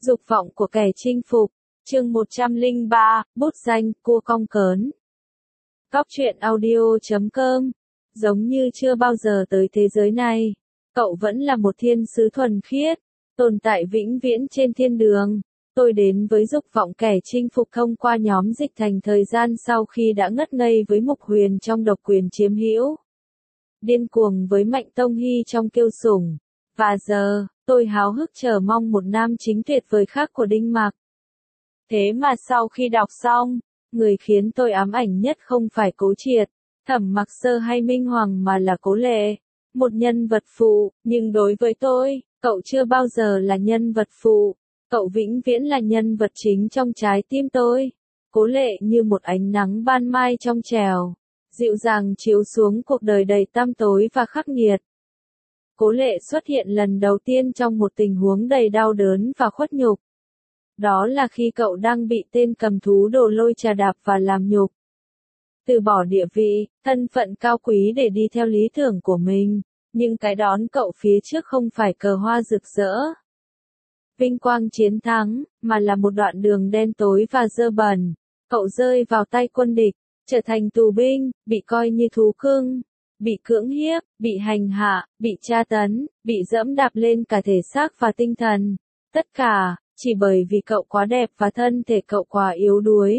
Dục vọng của kẻ chinh phục. Chương 103, bút danh, cua cong cớn. Góc truyện audio.com. Giống như chưa bao giờ tới thế giới này, cậu vẫn là một thiên sứ thuần khiết, tồn tại vĩnh viễn trên thiên đường. Tôi đến với dục vọng kẻ chinh phục thông qua nhóm dịch thành thời gian sau khi đã ngất ngây với Mục Huyền trong độc quyền chiếm hữu, điên cuồng với Mạnh Tông Hy trong kiêu sủng. Và giờ, tôi háo hức chờ mong một nam chính tuyệt vời khác của Đinh Mặc. Thế mà sau khi đọc xong, người khiến tôi ám ảnh nhất không phải Cố Triệt, Thẩm Mặc Sơ hay Minh Hoàng mà là Cố Lệ. Một nhân vật phụ, nhưng đối với tôi, cậu chưa bao giờ là nhân vật phụ. Cậu vĩnh viễn là nhân vật chính trong trái tim tôi. Cố Lệ như một ánh nắng ban mai trong trèo, dịu dàng chiếu xuống cuộc đời đầy tăm tối và khắc nghiệt. Cố Lệ xuất hiện lần đầu tiên trong một tình huống đầy đau đớn và khuất nhục. Đó là khi cậu đang bị tên cầm thú Đồ Lôi trà đạp và làm nhục. Từ bỏ địa vị, thân phận cao quý để đi theo lý tưởng của mình, nhưng cái đón cậu phía trước không phải cờ hoa rực rỡ, vinh quang chiến thắng, mà là một đoạn đường đen tối và dơ bẩn. Cậu rơi vào tay quân địch, trở thành tù binh, bị coi như thú cưng, bị cưỡng hiếp, bị hành hạ, bị tra tấn, bị dẫm đạp lên cả thể xác và tinh thần. Tất cả, chỉ bởi vì cậu quá đẹp và thân thể cậu quá yếu đuối.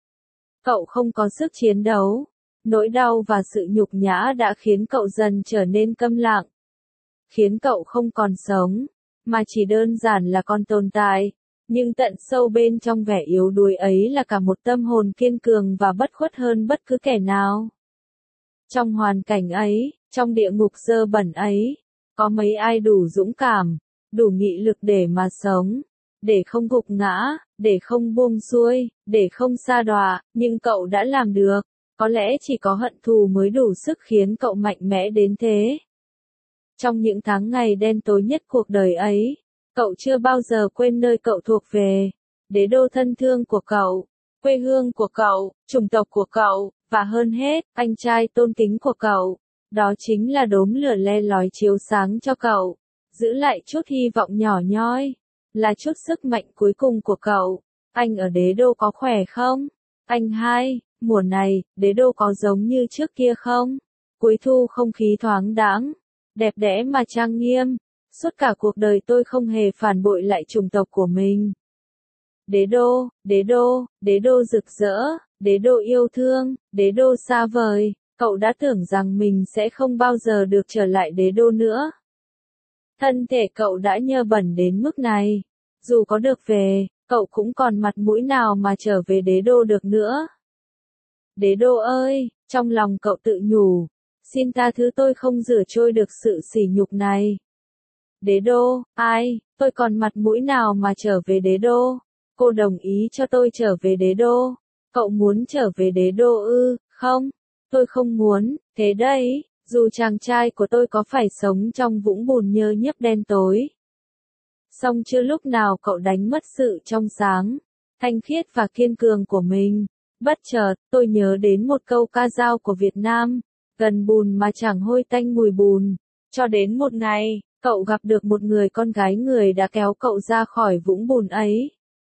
Cậu không có sức chiến đấu. Nỗi đau và sự nhục nhã đã khiến cậu dần trở nên câm lặng. Khiến cậu không còn sống, mà chỉ đơn giản là còn tồn tại. Nhưng tận sâu bên trong vẻ yếu đuối ấy là cả một tâm hồn kiên cường và bất khuất hơn bất cứ kẻ nào. Trong hoàn cảnh ấy, trong địa ngục dơ bẩn ấy, có mấy ai đủ dũng cảm, đủ nghị lực để mà sống, để không gục ngã, để không buông xuôi, để không sa đọa, nhưng cậu đã làm được. Có lẽ chỉ có hận thù mới đủ sức khiến cậu mạnh mẽ đến thế. Trong những tháng ngày đen tối nhất cuộc đời ấy, cậu chưa bao giờ quên nơi cậu thuộc về, đế đô thân thương của cậu, quê hương của cậu, chủng tộc của cậu, và hơn hết, anh trai tôn kính của cậu. Đó chính là đốm lửa le lói chiếu sáng cho cậu, giữ lại chút hy vọng nhỏ nhoi, là chút sức mạnh cuối cùng của cậu. Anh ở đế đô có khỏe không? Anh hai, mùa này, đế đô có giống như trước kia không? Cuối thu không khí thoáng đãng, đẹp đẽ mà trang nghiêm. Suốt cả cuộc đời tôi không hề phản bội lại chủng tộc của mình. Đế đô, đế đô, đế đô rực rỡ, đế đô yêu thương, đế đô xa vời. Cậu đã tưởng rằng mình sẽ không bao giờ được trở lại đế đô nữa. Thân thể cậu đã nhơ bẩn đến mức này. Dù có được về, cậu cũng còn mặt mũi nào mà trở về đế đô được nữa. Đế đô ơi, trong lòng cậu tự nhủ, xin tha thứ tôi không rửa trôi được sự sỉ nhục này. Đế đô, ai, tôi còn mặt mũi nào mà trở về đế đô? Cô đồng ý cho tôi trở về đế đô. Cậu muốn trở về đế đô ư? Không, tôi không muốn. Thế đấy, dù chàng trai của tôi có phải sống trong vũng bùn nhơ nhớp đen tối, song chưa lúc nào cậu đánh mất sự trong sáng, thanh khiết và kiên cường của mình. Bất chợt, tôi nhớ đến một câu ca dao của Việt Nam, gần bùn mà chẳng hôi tanh mùi bùn. Cho đến một ngày, cậu gặp được một người con gái, người đã kéo cậu ra khỏi vũng bùn ấy,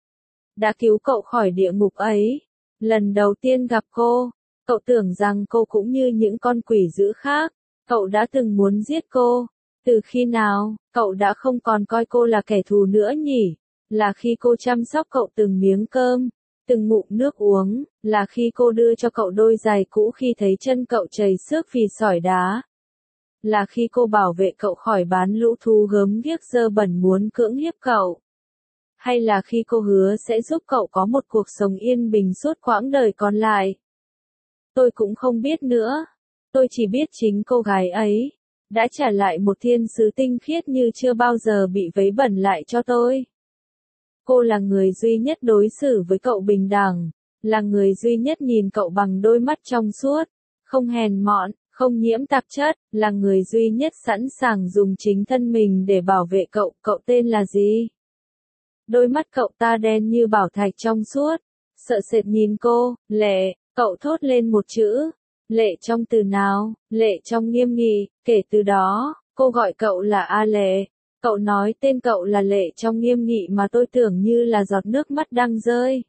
đã cứu cậu khỏi địa ngục ấy. Lần đầu tiên gặp cô, cậu tưởng rằng cô cũng như những con quỷ dữ khác. Cậu đã từng muốn giết cô. Từ khi nào, cậu đã không còn coi cô là kẻ thù nữa nhỉ? Là khi cô chăm sóc cậu từng miếng cơm, từng ngụm nước uống, là khi cô đưa cho cậu đôi giày cũ khi thấy chân cậu trầy xước vì sỏi đá. Là khi cô bảo vệ cậu khỏi bán lũ thú gớm ghiếc dơ bẩn muốn cưỡng hiếp cậu. Hay là khi cô hứa sẽ giúp cậu có một cuộc sống yên bình suốt quãng đời còn lại. Tôi cũng không biết nữa. Tôi chỉ biết chính cô gái ấy đã trả lại một thiên sứ tinh khiết như chưa bao giờ bị vấy bẩn lại cho tôi. Cô là người duy nhất đối xử với cậu bình đẳng, là người duy nhất nhìn cậu bằng đôi mắt trong suốt, không hèn mọn, không nhiễm tạp chất, là người duy nhất sẵn sàng dùng chính thân mình để bảo vệ cậu. Cậu tên là gì? Đôi mắt cậu ta đen như bảo thạch trong suốt, sợ sệt nhìn cô. Lệ. Cậu thốt lên một chữ. Lệ trong từ nào? Lệ trong nghiêm nghị. Kể từ đó, cô gọi cậu là A Lệ. Cậu nói tên cậu là Lệ trong nghiêm nghị mà tôi tưởng như là giọt nước mắt đang rơi.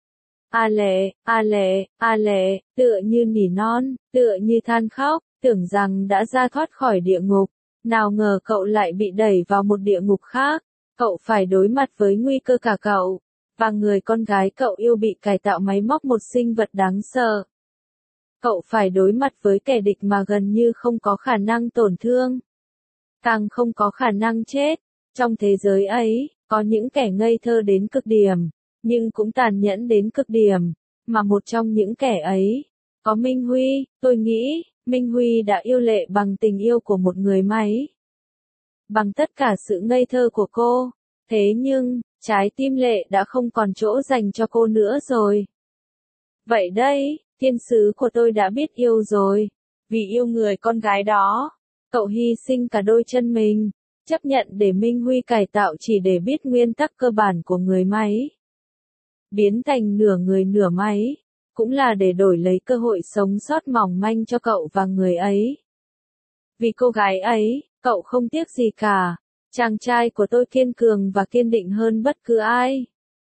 A Lệ, A Lệ, A Lệ, tựa như nỉ non, tựa như than khóc, tưởng rằng đã ra thoát khỏi địa ngục. Nào ngờ cậu lại bị đẩy vào một địa ngục khác. Cậu phải đối mặt với nguy cơ cả cậu, và người con gái cậu yêu bị cải tạo máy móc, một sinh vật đáng sợ. Cậu phải đối mặt với kẻ địch mà gần như không có khả năng tổn thương, càng không có khả năng chết. Trong thế giới ấy, có những kẻ ngây thơ đến cực điểm, nhưng cũng tàn nhẫn đến cực điểm, mà một trong những kẻ ấy, có Minh Huy. Tôi nghĩ, Minh Huy đã yêu Lệ bằng tình yêu của một người máy, bằng tất cả sự ngây thơ của cô. Thế nhưng, trái tim Lệ đã không còn chỗ dành cho cô nữa rồi. Vậy đây, thiên sứ của tôi đã biết yêu rồi. Vì yêu người con gái đó, cậu hy sinh cả đôi chân mình, chấp nhận để Minh Huy cải tạo chỉ để biết nguyên tắc cơ bản của người máy. Biến thành nửa người nửa máy, cũng là để đổi lấy cơ hội sống sót mỏng manh cho cậu và người ấy. Vì cô gái ấy, cậu không tiếc gì cả. Chàng trai của tôi kiên cường và kiên định hơn bất cứ ai.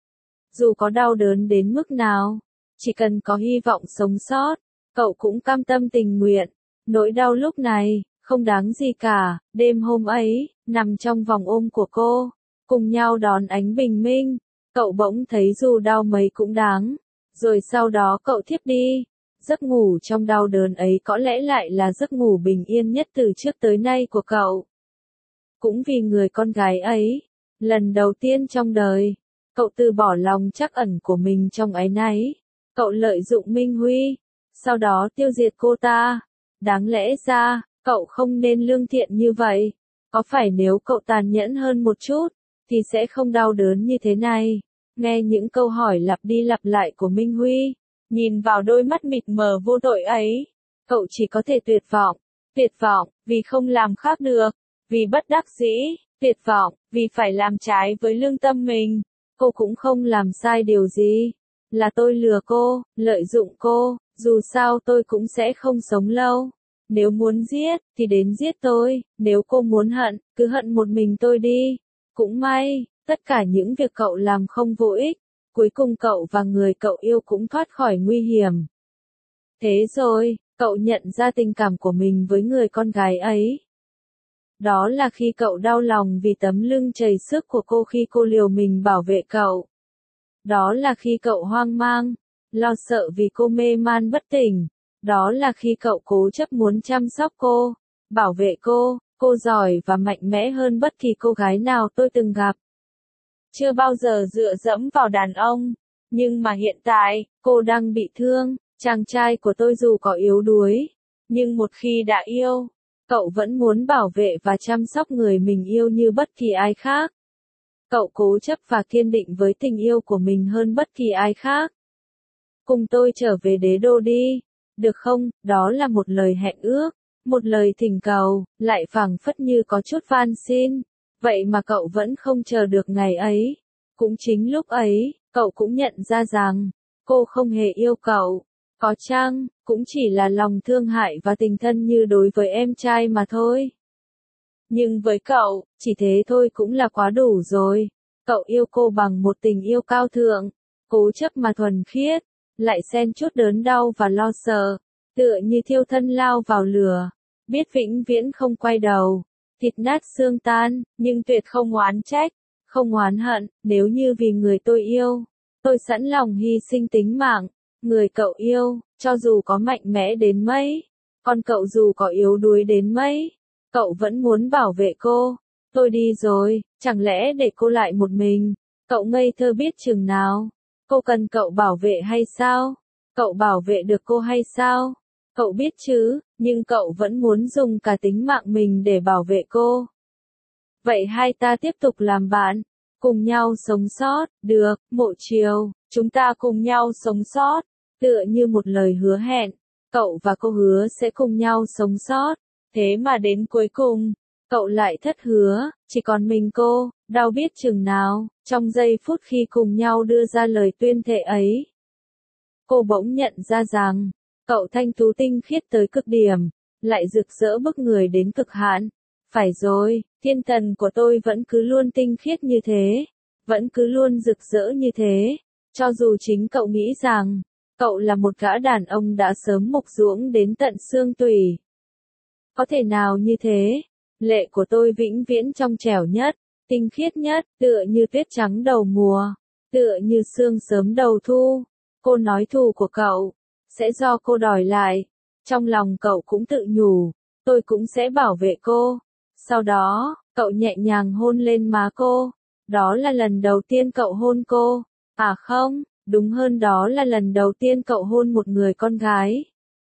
Dù có đau đớn đến mức nào, chỉ cần có hy vọng sống sót, cậu cũng cam tâm tình nguyện. Nỗi đau lúc này, không đáng gì cả. Đêm hôm ấy, nằm trong vòng ôm của cô, cùng nhau đón ánh bình minh, cậu bỗng thấy dù đau mấy cũng đáng. Rồi sau đó cậu thiếp đi. Giấc ngủ trong đau đớn ấy có lẽ lại là giấc ngủ bình yên nhất từ trước tới nay của cậu. Cũng vì người con gái ấy, lần đầu tiên trong đời, cậu từ bỏ lòng trắc ẩn của mình trong áy náy. Cậu lợi dụng Minh Huy, sau đó tiêu diệt cô ta. Đáng lẽ ra, cậu không nên lương thiện như vậy. Có phải nếu cậu tàn nhẫn hơn một chút, thì sẽ không đau đớn như thế này. Nghe những câu hỏi lặp đi lặp lại của Minh Huy, nhìn vào đôi mắt mịt mờ vô tội ấy, cậu chỉ có thể tuyệt vọng, vì không làm khác được, vì bất đắc dĩ, tuyệt vọng, vì phải làm trái với lương tâm mình. Cô cũng không làm sai điều gì, là tôi lừa cô, lợi dụng cô, dù sao tôi cũng sẽ không sống lâu. Nếu muốn giết, thì đến giết tôi, nếu cô muốn hận, cứ hận một mình tôi đi. Cũng may, tất cả những việc cậu làm không vô ích, cuối cùng cậu và người cậu yêu cũng thoát khỏi nguy hiểm. Thế rồi, cậu nhận ra tình cảm của mình với người con gái ấy. Đó là khi cậu đau lòng vì tấm lưng chảy xước của cô khi cô liều mình bảo vệ cậu. Đó là khi cậu hoang mang, lo sợ vì cô mê man bất tỉnh. Đó là khi cậu cố chấp muốn chăm sóc cô, bảo vệ cô giỏi và mạnh mẽ hơn bất kỳ cô gái nào tôi từng gặp. Chưa bao giờ dựa dẫm vào đàn ông, nhưng mà hiện tại, cô đang bị thương. Chàng trai của tôi dù có yếu đuối, nhưng một khi đã yêu, cậu vẫn muốn bảo vệ và chăm sóc người mình yêu như bất kỳ ai khác. Cậu cố chấp và kiên định với tình yêu của mình hơn bất kỳ ai khác. Cùng tôi trở về đế đô đi, được không? Đó là một lời hẹn ước, một lời thỉnh cầu, lại phảng phất như có chút van xin. Vậy mà cậu vẫn không chờ được ngày ấy. Cũng chính lúc ấy, cậu cũng nhận ra rằng, cô không hề yêu cậu. Có chăng, cũng chỉ là lòng thương hại và tình thân như đối với em trai mà thôi. Nhưng với cậu, chỉ thế thôi cũng là quá đủ rồi. Cậu yêu cô bằng một tình yêu cao thượng, cố chấp mà thuần khiết, lại xen chút đớn đau và lo sợ, tựa như thiêu thân lao vào lửa, biết vĩnh viễn không quay đầu, thịt nát xương tan, nhưng tuyệt không oán trách, không oán hận. Nếu như vì người tôi yêu, tôi sẵn lòng hy sinh tính mạng. Người cậu yêu, cho dù có mạnh mẽ đến mấy, còn cậu dù có yếu đuối đến mấy, cậu vẫn muốn bảo vệ cô. Tôi đi rồi, chẳng lẽ để cô lại một mình? Cậu ngây thơ biết chừng nào? Cô cần cậu bảo vệ hay sao? Cậu bảo vệ được cô hay sao? Cậu biết chứ, nhưng cậu vẫn muốn dùng cả tính mạng mình để bảo vệ cô. Vậy hai ta tiếp tục làm bạn, cùng nhau sống sót, được, Mộ Chiều, chúng ta cùng nhau sống sót, tựa như một lời hứa hẹn, cậu và cô hứa sẽ cùng nhau sống sót, thế mà đến cuối cùng, cậu lại thất hứa, chỉ còn mình cô, đau biết chừng nào, trong giây phút khi cùng nhau đưa ra lời tuyên thệ ấy. Cô bỗng nhận ra rằng, cậu thanh tú tinh khiết tới cực điểm, lại rực rỡ bức người đến cực hạn, Phải rồi, thiên thần của tôi vẫn cứ luôn tinh khiết như thế, vẫn cứ luôn rực rỡ như thế, cho dù chính cậu nghĩ rằng, cậu là một gã đàn ông đã sớm mục ruỗng đến tận xương tủy. Có thể nào như thế? Lệ của tôi vĩnh viễn trong trẻo nhất, tinh khiết nhất, tựa như tuyết trắng đầu mùa, tựa như sương sớm đầu thu. Cô nói thù của cậu sẽ do cô đòi lại. Trong lòng cậu cũng tự nhủ, tôi cũng sẽ bảo vệ cô. Sau đó, cậu nhẹ nhàng hôn lên má cô. Đó là lần đầu tiên cậu hôn cô. À không, đúng hơn đó là lần đầu tiên cậu hôn một người con gái.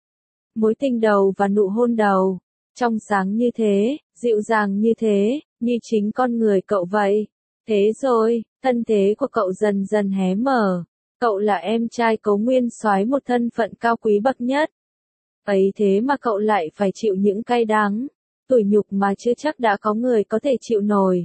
Mối tình đầu và nụ hôn đầu, trong sáng như thế, dịu dàng như thế, như chính con người cậu vậy. Thế rồi, thân thế của cậu dần dần hé mở. Cậu là em trai Cố Nguyên Soái, một thân phận cao quý bậc nhất. Ấy thế mà cậu lại phải chịu những cay đắng, tủi nhục mà chưa chắc đã có người có thể chịu nổi.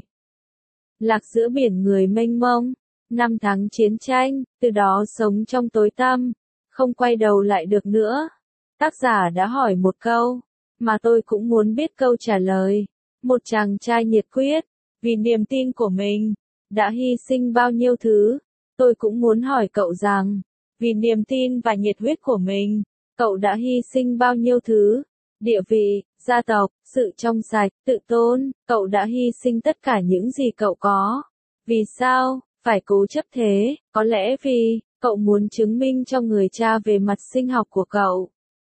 Lạc giữa biển người mênh mông, năm tháng chiến tranh, từ đó sống trong tối tăm, không quay đầu lại được nữa. Tác giả đã hỏi một câu, mà tôi cũng muốn biết câu trả lời. Một chàng trai nhiệt quyết, vì niềm tin của mình, đã hy sinh bao nhiêu thứ. Tôi cũng muốn hỏi cậu rằng, vì niềm tin và nhiệt huyết của mình, cậu đã hy sinh bao nhiêu thứ? Địa vị, gia tộc, sự trong sạch, tự tôn, cậu đã hy sinh tất cả những gì cậu có. Vì sao? Phải cố chấp thế, có lẽ vì, cậu muốn chứng minh cho người cha về mặt sinh học của cậu.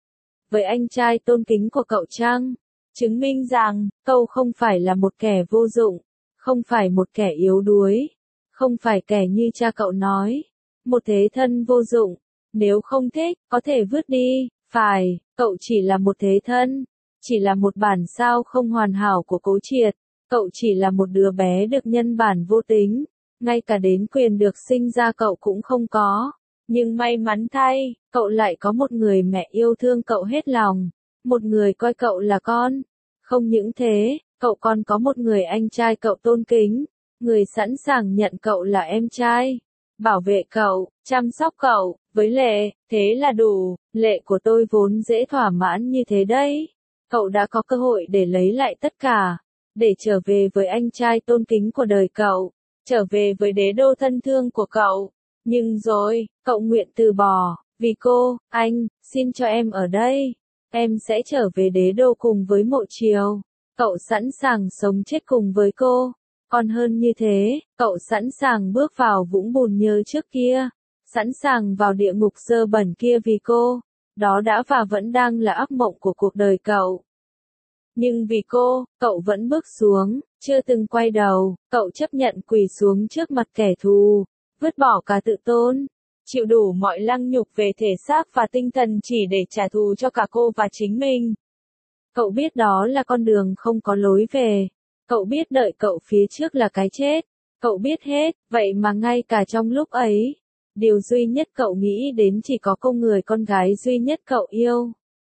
Với anh trai tôn kính của cậu chăng? Chứng minh rằng, cậu không phải là một kẻ vô dụng, không phải một kẻ yếu đuối, không phải kẻ như cha cậu nói, một thế thân vô dụng, nếu không thích, có thể vứt đi, phải, cậu chỉ là một thế thân, chỉ là một bản sao không hoàn hảo của Cố Triệt, cậu chỉ là một đứa bé được nhân bản vô tính, ngay cả đến quyền được sinh ra cậu cũng không có. Nhưng may mắn thay, cậu lại có một người mẹ yêu thương cậu hết lòng, một người coi cậu là con. Không những thế, cậu còn có một người anh trai cậu tôn kính, người sẵn sàng nhận cậu là em trai, bảo vệ cậu, chăm sóc cậu, với Lệ, thế là đủ. Lệ của tôi vốn dễ thỏa mãn như thế đấy. Cậu đã có cơ hội để lấy lại tất cả, để trở về với anh trai tôn kính của đời cậu, trở về với đế đô thân thương của cậu. Nhưng rồi, cậu nguyện từ bỏ, vì cô, anh, xin cho em ở đây. Em sẽ trở về đế đô cùng với Mộ Triều. Cậu sẵn sàng sống chết cùng với cô. Còn hơn như thế, cậu sẵn sàng bước vào vũng bùn nhơ trước kia. Sẵn sàng vào địa ngục dơ bẩn kia vì cô. Đó đã và vẫn đang là ác mộng của cuộc đời cậu. Nhưng vì cô, cậu vẫn bước xuống, chưa từng quay đầu, cậu chấp nhận quỳ xuống trước mặt kẻ thù, vứt bỏ cả tự tôn, chịu đủ mọi lăng nhục về thể xác và tinh thần chỉ để trả thù cho cả cô và chính mình. Cậu biết đó là con đường không có lối về, cậu biết đợi cậu phía trước là cái chết, cậu biết hết, vậy mà ngay cả trong lúc ấy, điều duy nhất cậu nghĩ đến chỉ có cô người con gái duy nhất cậu yêu.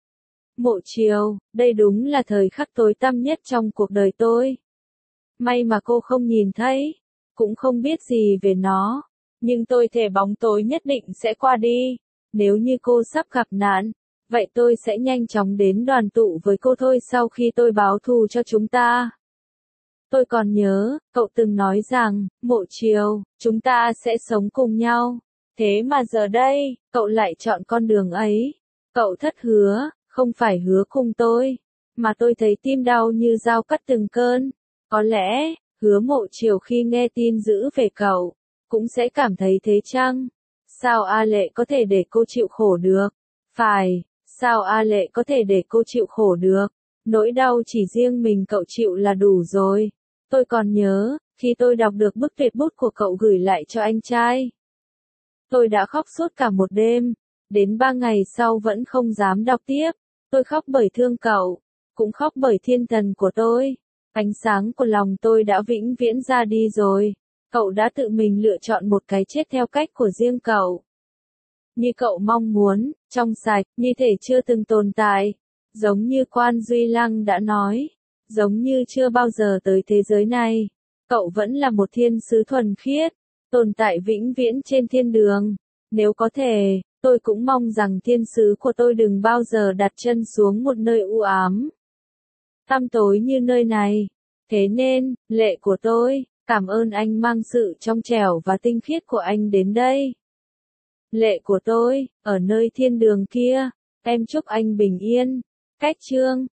Mộ Triều, đây đúng là thời khắc tối tăm nhất trong cuộc đời tôi. May mà cô không nhìn thấy, cũng không biết gì về nó, nhưng tôi thề bóng tối nhất định sẽ qua đi. Nếu như cô sắp gặp nạn, vậy tôi sẽ nhanh chóng đến đoàn tụ với cô thôi sau khi tôi báo thù cho chúng ta. Tôi còn nhớ, cậu từng nói rằng, Mộ Triều, chúng ta sẽ sống cùng nhau. Thế mà giờ đây, cậu lại chọn con đường ấy. Cậu thất hứa, không phải hứa cùng tôi, mà tôi thấy tim đau như dao cắt từng cơn. Có lẽ, Hứa Mộ Triều khi nghe tin dữ về cậu, cũng sẽ cảm thấy thế chăng? Sao A Lệ có thể để cô chịu khổ được? Phải, sao A Lệ có thể để cô chịu khổ được? Nỗi đau chỉ riêng mình cậu chịu là đủ rồi. Tôi còn nhớ, khi tôi đọc được bức tuyệt bút của cậu gửi lại cho anh trai. Tôi đã khóc suốt cả một đêm, đến 3 ngày sau vẫn không dám đọc tiếp. Tôi khóc bởi thương cậu, cũng khóc bởi thiên thần của tôi. Ánh sáng của lòng tôi đã vĩnh viễn ra đi rồi. Cậu đã tự mình lựa chọn một cái chết theo cách của riêng cậu. Như cậu mong muốn, trong sạch, như thể chưa từng tồn tại. Giống như Quan Duy Lăng đã nói. Giống như chưa bao giờ tới thế giới này. Cậu vẫn là một thiên sứ thuần khiết, tồn tại vĩnh viễn trên thiên đường. Nếu có thể, tôi cũng mong rằng thiên sứ của tôi đừng bao giờ đặt chân xuống một nơi u ám. tăm tối như nơi này. Thế nên, lệ của tôi, cảm ơn anh mang sự trong trẻo và tinh khiết của anh đến đây. Lệ của tôi, ở nơi thiên đường kia, em chúc anh bình yên. Cách chương